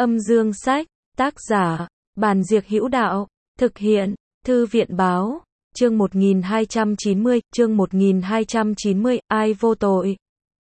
Âm dương sách, tác giả, Bàn Diệc Hữu Đạo, thực hiện, Thư viện báo, chương 1290, ai vô tội.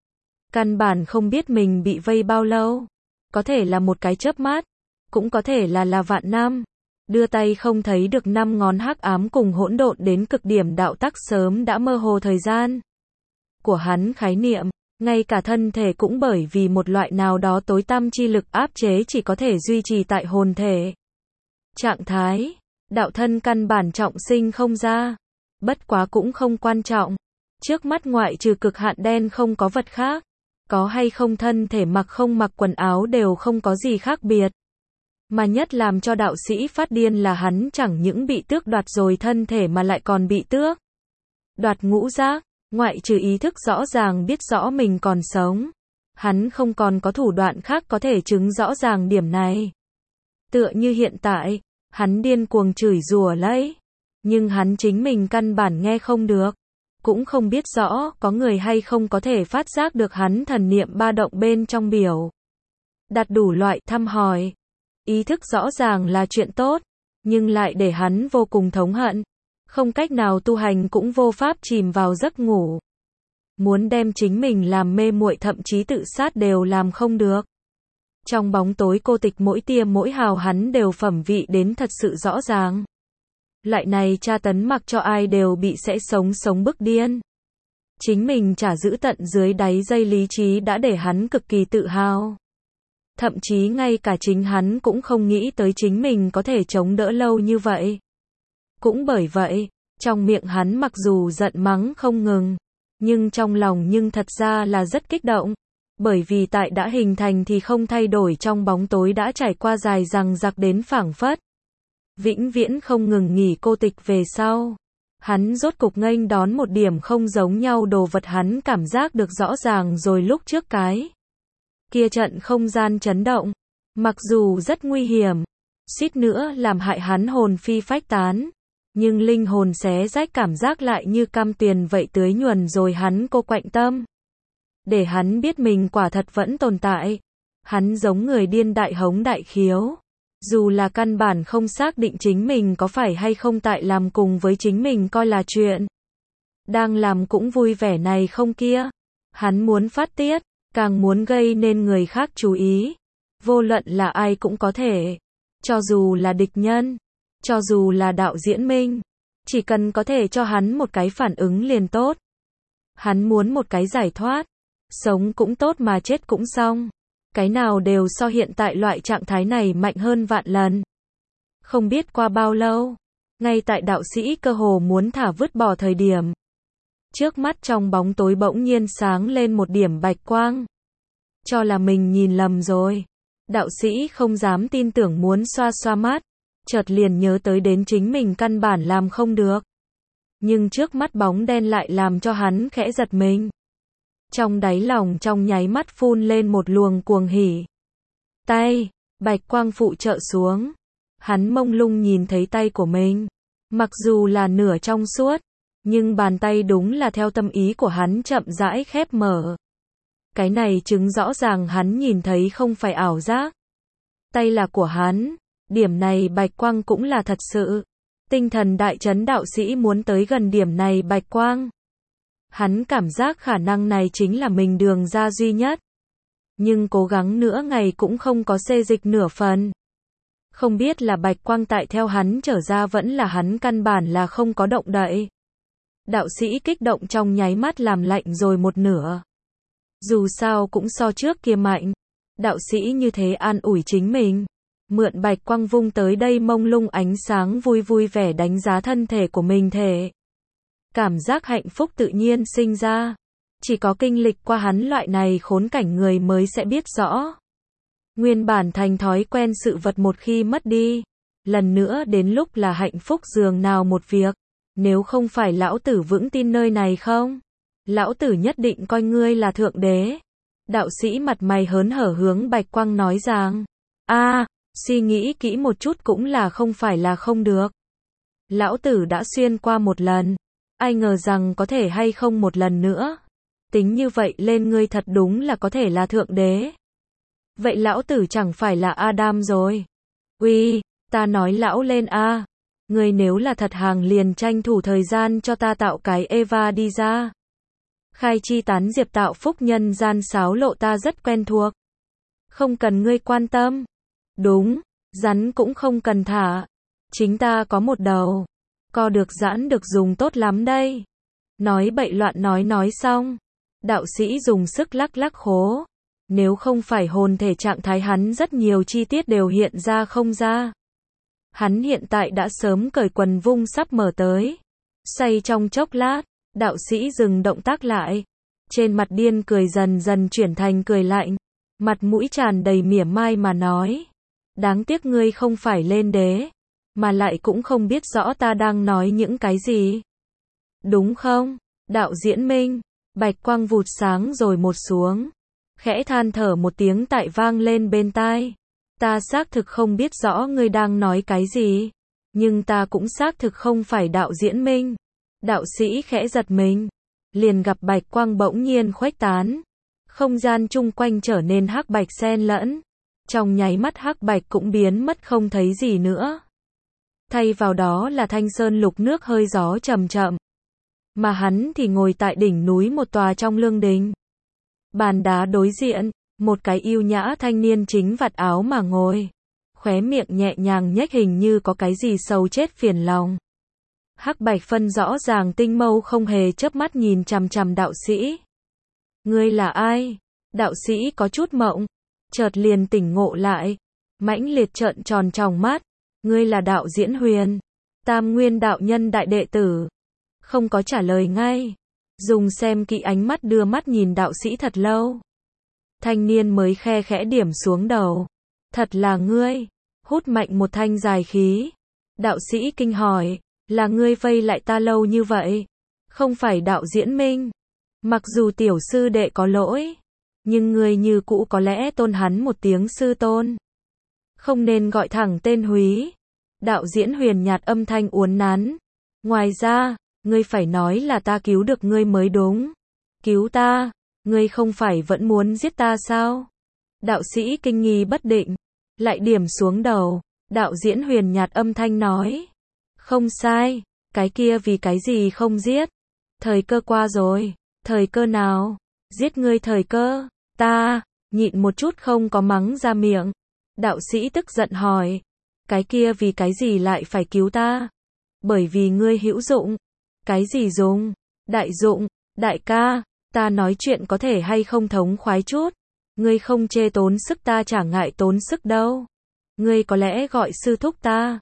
Căn bản không biết mình bị vây bao lâu. Có thể là một cái chớp mắt, cũng có thể là vạn năm. Đưa tay không thấy được năm ngón hắc ám cùng hỗn độn đến cực điểm đạo tắc sớm đã mơ hồ thời gian của hắn khái niệm, ngay cả thân thể cũng bởi vì một loại nào đó tối tăm chi lực áp chế chỉ có thể duy trì tại hồn thể. Trạng thái, đạo thân căn bản trọng sinh không ra. Bất quá cũng không quan trọng. Trước mắt ngoại trừ cực hạn đen không có vật khác. Có hay không thân thể mặc không mặc quần áo đều không có gì khác biệt. Mà nhất làm cho đạo sĩ phát điên là hắn chẳng những bị tước đoạt rồi thân thể mà lại còn bị tước đoạt ngũ giác, ngoại trừ ý thức rõ ràng biết rõ mình còn sống. Hắn không còn có thủ đoạn khác có thể chứng rõ ràng điểm này. Tựa như hiện tại, hắn điên cuồng chửi rủa lấy, nhưng hắn chính mình căn bản nghe không được. Cũng không biết rõ có người hay không có thể phát giác được hắn thần niệm ba động bên trong biểu. Đặt đủ loại thăm hỏi. Ý thức rõ ràng là chuyện tốt, nhưng lại để hắn vô cùng thống hận. Không cách nào tu hành cũng vô pháp chìm vào giấc ngủ. Muốn đem chính mình làm mê muội thậm chí tự sát đều làm không được. Trong bóng tối cô tịch mỗi tia mỗi hào hắn đều phẩm vị đến thật sự rõ ràng. Loại này tra tấn mặc cho ai đều bị sẽ sống bức điên. Chính mình trả giữ tận dưới đáy dây lý trí đã để hắn cực kỳ tự hào. Thậm chí ngay cả chính hắn cũng không nghĩ tới chính mình có thể chống đỡ lâu như vậy. Cũng bởi vậy, trong miệng hắn mặc dù giận mắng không ngừng, nhưng trong lòng nhưng thật ra là rất kích động. Bởi vì tại đã hình thành thì không thay đổi trong bóng tối đã trải qua dài dằng dặc đến phảng phất. Vĩnh viễn không ngừng nghỉ cô tịch về sau. Hắn rốt cục nghênh đón một điểm không giống nhau đồ vật hắn cảm giác được rõ ràng rồi lúc trước cái. Kia trận không gian chấn động. Mặc dù rất nguy hiểm. Suýt nữa làm hại hắn hồn phi phách tán. Nhưng linh hồn xé rách cảm giác lại như cam tuyền vậy tưới nhuần rồi hắn cô quạnh tâm. Để hắn biết mình quả thật vẫn tồn tại. Hắn giống người điên đại hống đại khiếu. Dù là căn bản không xác định chính mình có phải hay không tại làm cùng với chính mình coi là chuyện. Đang làm cũng vui vẻ này không kia. Hắn muốn phát tiết, càng muốn gây nên người khác chú ý. Vô luận là ai cũng có thể. Cho dù là địch nhân, cho dù là đạo diễn minh. Chỉ cần có thể cho hắn một cái phản ứng liền tốt. Hắn muốn một cái giải thoát. Sống cũng tốt mà chết cũng xong. Cái nào đều so hiện tại loại trạng thái này mạnh hơn vạn lần. Không biết qua bao lâu, ngay tại đạo sĩ cơ hồ muốn thả vứt bỏ thời điểm. Trước mắt trong bóng tối bỗng nhiên sáng lên một điểm bạch quang. Cho là mình nhìn lầm rồi. Đạo sĩ không dám tin tưởng muốn xoa xoa mắt. Chợt liền nhớ tới đến chính mình căn bản làm không được. Nhưng trước mắt bóng đen lại làm cho hắn khẽ giật mình. Trong đáy lòng trong nháy mắt phun lên một luồng cuồng hỉ. Tay, bạch quang phụ trợ xuống. Hắn mông lung nhìn thấy tay của mình. Mặc dù là nửa trong suốt, nhưng bàn tay đúng là theo tâm ý của hắn chậm rãi khép mở. Cái này chứng rõ ràng hắn nhìn thấy không phải ảo giác. Tay là của hắn, điểm này bạch quang cũng là thật sự. Tinh thần đại chấn đạo sĩ muốn tới gần điểm này bạch quang. Hắn cảm giác khả năng này chính là mình đường ra duy nhất. Nhưng cố gắng nữa ngày cũng không có xê dịch nửa phần. Không biết là bạch quang tại theo hắn trở ra vẫn là hắn căn bản là không có động đậy. Đạo sĩ kích động trong nháy mắt làm lạnh rồi một nửa. Dù sao cũng so trước kia mạnh. Đạo sĩ như thế an ủi chính mình. Mượn bạch quang vung tới đây mông lung ánh sáng vui vẻ đánh giá thân thể của mình thể. Cảm giác hạnh phúc tự nhiên sinh ra. Chỉ có kinh lịch qua hắn loại này khốn cảnh người mới sẽ biết rõ. Nguyên bản thành thói quen sự vật một khi mất đi. Lần nữa đến lúc là hạnh phúc dường nào một việc. Nếu không phải lão tử vững tin nơi này không? Lão tử nhất định coi ngươi là thượng đế. Đạo sĩ mặt mày hớn hở hướng bạch quang nói rằng. Suy nghĩ kỹ một chút cũng là không phải là không được. Lão tử đã xuyên qua một lần. Ai ngờ rằng có thể hay không một lần nữa. Tính như vậy lên ngươi thật đúng là có thể là thượng đế. Vậy lão tử chẳng phải là Adam rồi. Uy, ta nói lão lên a. Ngươi nếu là thật hàng liền tranh thủ thời gian cho ta tạo cái Eva đi ra. Khai chi tán diệp tạo phúc nhân gian sáo lộ ta rất quen thuộc. Không cần ngươi quan tâm. Đúng, rắn cũng không cần thả. Chính ta có một đầu. Co được giãn được dùng tốt lắm đây. Nói bậy loạn nói xong. Đạo sĩ dùng sức lắc lắc khố. Nếu không phải hồn thể trạng thái hắn rất nhiều chi tiết đều hiện ra không ra. Hắn hiện tại đã sớm cởi quần vung sắp mở tới. Say trong chốc lát, đạo sĩ dừng động tác lại. Trên mặt điên cười dần dần chuyển thành cười lạnh. Mặt mũi tràn đầy mỉa mai mà nói. Đáng tiếc ngươi không phải lên đế. Mà lại cũng không biết rõ ta đang nói những cái gì. Đúng không? Đạo diễn minh. Bạch quang vụt sáng rồi một xuống. Khẽ than thở một tiếng tại vang lên bên tai. Ta xác thực không biết rõ ngươi đang nói cái gì. Nhưng ta cũng xác thực không phải đạo diễn minh. Đạo sĩ khẽ giật mình. Liền gặp bạch quang bỗng nhiên khuếch tán. Không gian chung quanh trở nên hắc bạch xen lẫn. Trong nháy mắt hắc bạch cũng biến mất không thấy gì nữa. Thay vào đó là thanh sơn lục nước hơi gió chậm chậm. Mà hắn thì ngồi tại đỉnh núi một tòa trong lương đình. Bàn đá đối diện, một cái yêu nhã thanh niên chính vạt áo mà ngồi. Khóe miệng nhẹ nhàng nhếch hình như có cái gì sầu chết phiền lòng. Hắc bạch phân rõ ràng tinh mâu không hề chớp mắt nhìn chằm chằm đạo sĩ. Ngươi là ai? Đạo sĩ có chút mộng. Chợt liền tỉnh ngộ lại. Mãnh liệt trợn tròn tròng mắt. Ngươi là đạo diễn Huyền. Tam nguyên đạo nhân đại đệ tử. Không có trả lời ngay. Dùng xem kỹ ánh mắt đưa mắt nhìn đạo sĩ thật lâu. Thanh niên mới khe khẽ điểm xuống đầu. Thật là ngươi. Hút mạnh một thanh dài khí. Đạo sĩ kinh hỏi. Là ngươi vây lại ta lâu như vậy. Không phải đạo diễn minh. Mặc dù tiểu sư đệ có lỗi. Nhưng ngươi như cũ có lẽ tôn hắn một tiếng sư tôn. Không nên gọi thẳng tên Húy. Đạo diễn Huyền nhạt âm thanh uốn nắn. Ngoài ra, ngươi phải nói là ta cứu được ngươi mới đúng. Cứu ta? Ngươi không phải vẫn muốn giết ta sao? Đạo sĩ kinh nghi bất định. Lại điểm xuống đầu. Đạo diễn Huyền nhạt âm thanh nói. Không sai. Cái kia vì cái gì không giết? Thời cơ qua rồi. Thời cơ nào? Giết ngươi thời cơ? Ta, nhịn một chút không có mắng ra miệng. Đạo sĩ tức giận hỏi. Cái kia vì cái gì lại phải cứu ta? Bởi vì ngươi hữu dụng. Cái gì dùng? Đại dụng. Đại ca, ta nói chuyện có thể hay không thống khoái chút. Ngươi không chê tốn sức ta chả ngại tốn sức đâu. Ngươi có lẽ gọi sư thúc ta.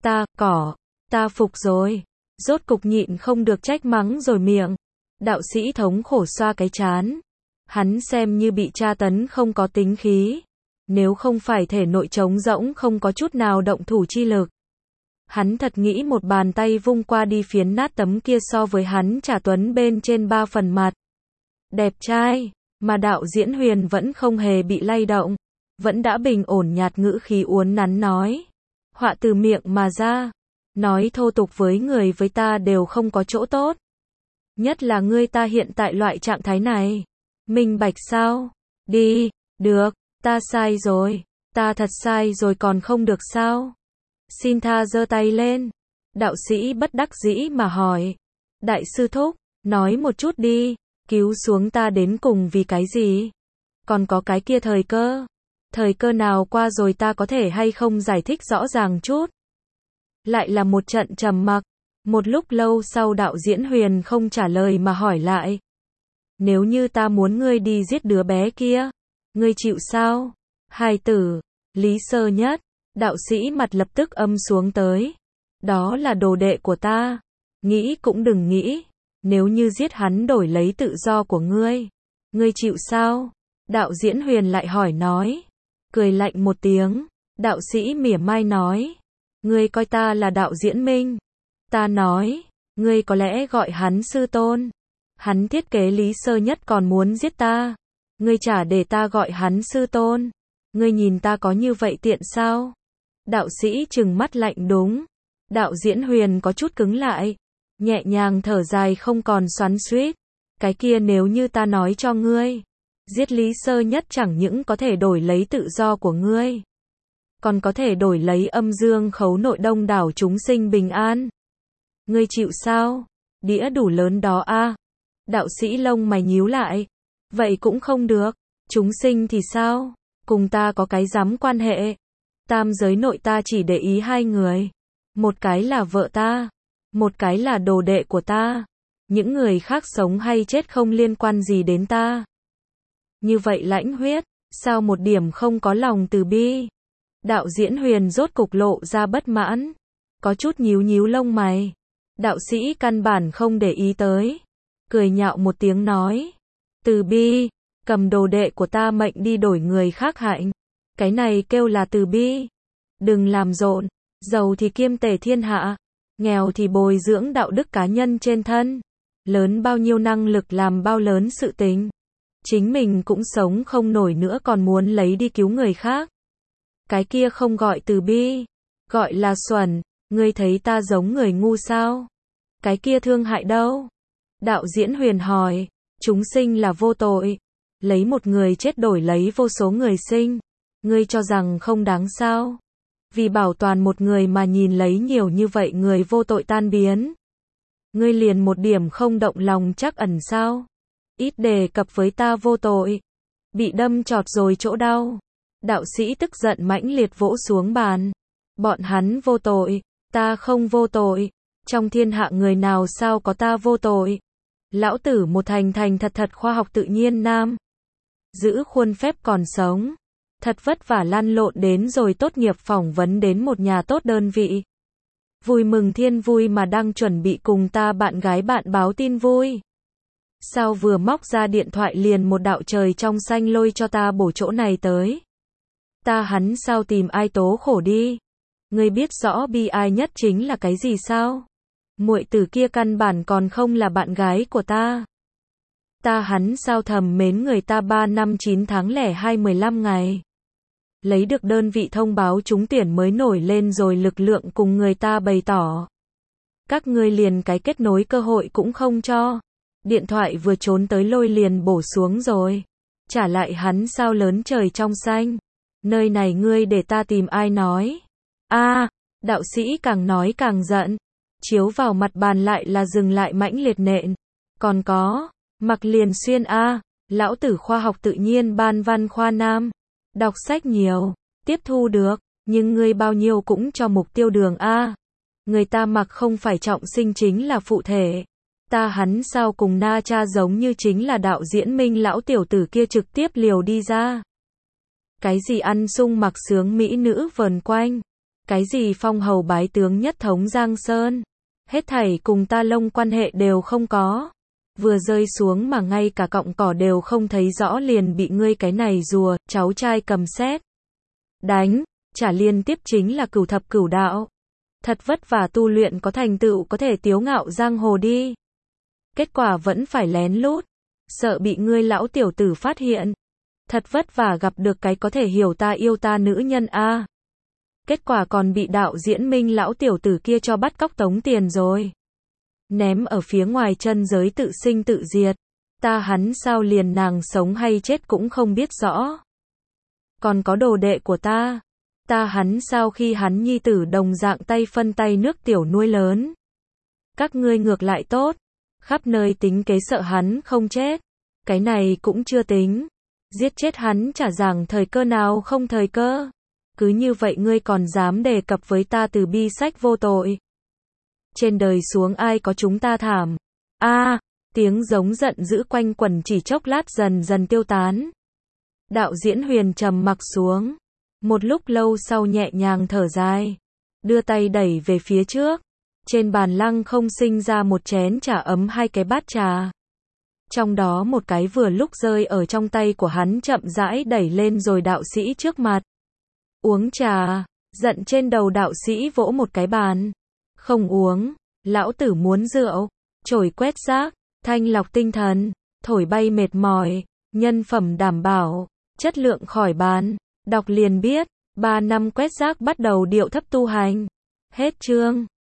Ta phục rồi. Rốt cục nhịn không được trách mắng rồi miệng. Đạo sĩ thống khổ xoa cái trán. Hắn xem như bị tra tấn không có tính khí. Nếu không phải thể nội trống rỗng không có chút nào động thủ chi lực. Hắn thật nghĩ một bàn tay vung qua đi phiến nát tấm kia so với hắn trả tuấn bên trên 3 phần mặt. Đẹp trai, mà đạo diễn Huyền vẫn không hề bị lay động. Vẫn đã bình ổn nhạt ngữ khí uốn nắn nói. Họa từ miệng mà ra. Nói thô tục với người với ta đều không có chỗ tốt. Nhất là ngươi ta hiện tại loại trạng thái này. Minh bạch sao? Đi, được, ta sai rồi. Ta thật sai rồi còn không được sao? Xin tha giơ tay lên. Đạo sĩ bất đắc dĩ mà hỏi. Đại sư thúc, nói một chút đi. Cứu xuống ta đến cùng vì cái gì? Còn có cái kia thời cơ. Thời cơ nào qua rồi ta có thể hay không giải thích rõ ràng chút? Lại là một trận trầm mặc. Một lúc lâu sau đạo diễn Huyền không trả lời mà hỏi lại. Nếu như ta muốn ngươi đi giết đứa bé kia, ngươi chịu sao? Hài tử, Lý Sơ Nhất, đạo sĩ mặt lập tức âm xuống tới. Đó là đồ đệ của ta. Nghĩ cũng đừng nghĩ. Nếu như giết hắn đổi lấy tự do của ngươi chịu sao? Đạo diễn Huyền lại hỏi nói. Cười lạnh một tiếng, đạo sĩ mỉa mai nói. Ngươi coi ta là đạo diễn minh. Ta nói, ngươi có lẽ gọi hắn sư tôn. Hắn thiết kế Lý Sơ Nhất còn muốn giết ta. Ngươi chả để ta gọi hắn sư tôn. Ngươi nhìn ta có như vậy tiện sao? Đạo sĩ trừng mắt lạnh đúng. Đạo diễn Huyền có chút cứng lại. Nhẹ nhàng thở dài không còn xoắn xuýt. Cái kia nếu như ta nói cho ngươi. Giết Lý Sơ Nhất chẳng những có thể đổi lấy tự do của ngươi, còn có thể đổi lấy âm dương khấu nội đông đảo chúng sinh bình an. Ngươi chịu sao? Đĩa đủ lớn đó a. Đạo sĩ lông mày nhíu lại. Vậy cũng không được. Chúng sinh thì sao? Cùng ta có cái dám quan hệ. Tam giới nội ta chỉ để ý hai người. Một cái là vợ ta, một cái là đồ đệ của ta. Những người khác sống hay chết không liên quan gì đến ta. Như vậy Lãnh Huyết, sao một điểm không có lòng từ bi? Đạo Diễn Huyền rốt cục lộ ra bất mãn, có chút nhíu nhíu lông mày. Đạo sĩ căn bản không để ý tới, cười nhạo một tiếng nói, từ bi, cầm đồ đệ của ta mệnh đi đổi người khác hạnh, cái này kêu là từ bi. Đừng làm rộn, giàu thì kiêm tề thiên hạ, nghèo thì bồi dưỡng đạo đức cá nhân trên thân, lớn bao nhiêu năng lực làm bao lớn sự tình. Chính mình cũng sống không nổi nữa còn muốn lấy đi cứu người khác. Cái kia không gọi từ bi, gọi là xuẩn. Ngươi thấy ta giống người ngu sao? Cái kia thương hại đâu? Đạo Diễn Huyền hỏi, chúng sinh là vô tội, lấy một người chết đổi lấy vô số người sinh, ngươi cho rằng không đáng sao? Vì bảo toàn một người mà nhìn lấy nhiều như vậy người vô tội tan biến. Ngươi liền một điểm không động lòng chắc ẩn sao? Ít đề cập với ta vô tội, bị đâm chọt rồi chỗ đau. Đạo sĩ tức giận mãnh liệt vỗ xuống bàn. Bọn hắn vô tội, ta không vô tội. Trong thiên hạ người nào sao có ta vô tội? Lão tử một thành thành thật thật khoa học tự nhiên nam. Giữ khuôn phép còn sống. Thật vất vả lăn lộn đến rồi tốt nghiệp phỏng vấn đến một nhà tốt đơn vị. Vui mừng thiên vui mà đang chuẩn bị cùng ta bạn gái bạn báo tin vui. Sao vừa móc ra điện thoại liền một đạo trời trong xanh lôi cho ta bổ chỗ này tới. Ta hắn sao tìm ai tố khổ đi. Ngươi biết rõ bi ai nhất chính là cái gì sao? Muội tử kia căn bản còn không là bạn gái của ta. Ta hắn sao thầm mến người ta 3 năm 9 tháng lẻ 15 ngày. Lấy được đơn vị thông báo trúng tuyển mới nổi lên rồi lực lượng cùng người ta bày tỏ. Các ngươi liền cái kết nối cơ hội cũng không cho. Điện thoại vừa trốn tới lôi liền bổ xuống rồi. Trả lại hắn sao lớn trời trong xanh. Nơi này ngươi để ta tìm ai nói. Đạo sĩ càng nói càng giận. Chiếu vào mặt bàn lại là dừng lại mãnh liệt nện. Còn có, Mặc Liền Xuyên lão tử khoa học tự nhiên ban văn khoa nam. Đọc sách nhiều, tiếp thu được, nhưng ngươi bao nhiêu cũng cho mục tiêu đường Người ta mặc không phải trọng sinh chính là phụ thể. Ta hắn sao cùng na cha giống như chính là đạo diễn Minh lão tiểu tử kia trực tiếp liều đi ra. Cái gì ăn sung mặc sướng mỹ nữ vờn quanh. Cái gì phong hầu bái tướng nhất thống Giang Sơn. Hết thảy cùng ta lông quan hệ đều không có. Vừa rơi xuống mà ngay cả cọng cỏ đều không thấy rõ liền bị ngươi cái này rùa, cháu trai cầm sét. Đánh, trả liên tiếp chính là cửu thập cửu đạo. Thật vất vả tu luyện có thành tựu có thể tiếu ngạo giang hồ đi. Kết quả vẫn phải lén lút. Sợ bị ngươi lão tiểu tử phát hiện. Thật vất vả gặp được cái có thể hiểu ta yêu ta nữ nhân Kết quả còn bị đạo diễn Minh lão tiểu tử kia cho bắt cóc tống tiền rồi. Ném ở phía ngoài chân giới tự sinh tự diệt. Ta hắn sao liền nàng sống hay chết cũng không biết rõ. Còn có đồ đệ của ta. Ta hắn sao khi hắn nhi tử đồng dạng tay phân tay nước tiểu nuôi lớn. Các ngươi ngược lại tốt. Khắp nơi tính kế sợ hắn không chết. Cái này cũng chưa tính. Giết chết hắn chả rằng thời cơ nào không thời cơ. Cứ như vậy ngươi còn dám đề cập với ta từ bi sách vô tội. Trên đời xuống ai có chúng ta thảm. Tiếng giống giận dữ quanh quẩn chỉ chốc lát dần dần tiêu tán. Đạo Diễn Huyền trầm mặc xuống. Một lúc lâu sau nhẹ nhàng thở dài. Đưa tay đẩy về phía trước. Trên bàn lăng không sinh ra một chén trà ấm hai cái bát trà. Trong đó một cái vừa lúc rơi ở trong tay của hắn chậm rãi đẩy lên rồi đạo sĩ trước mặt. Uống trà, giận trên đầu đạo sĩ vỗ một cái bàn. Không uống, lão tử muốn rượu, chổi quét rác, thanh lọc tinh thần, thổi bay mệt mỏi, nhân phẩm đảm bảo, chất lượng khỏi bàn. Đọc liền biết, 3 năm quét rác bắt đầu điệu thấp tu hành. Hết chương.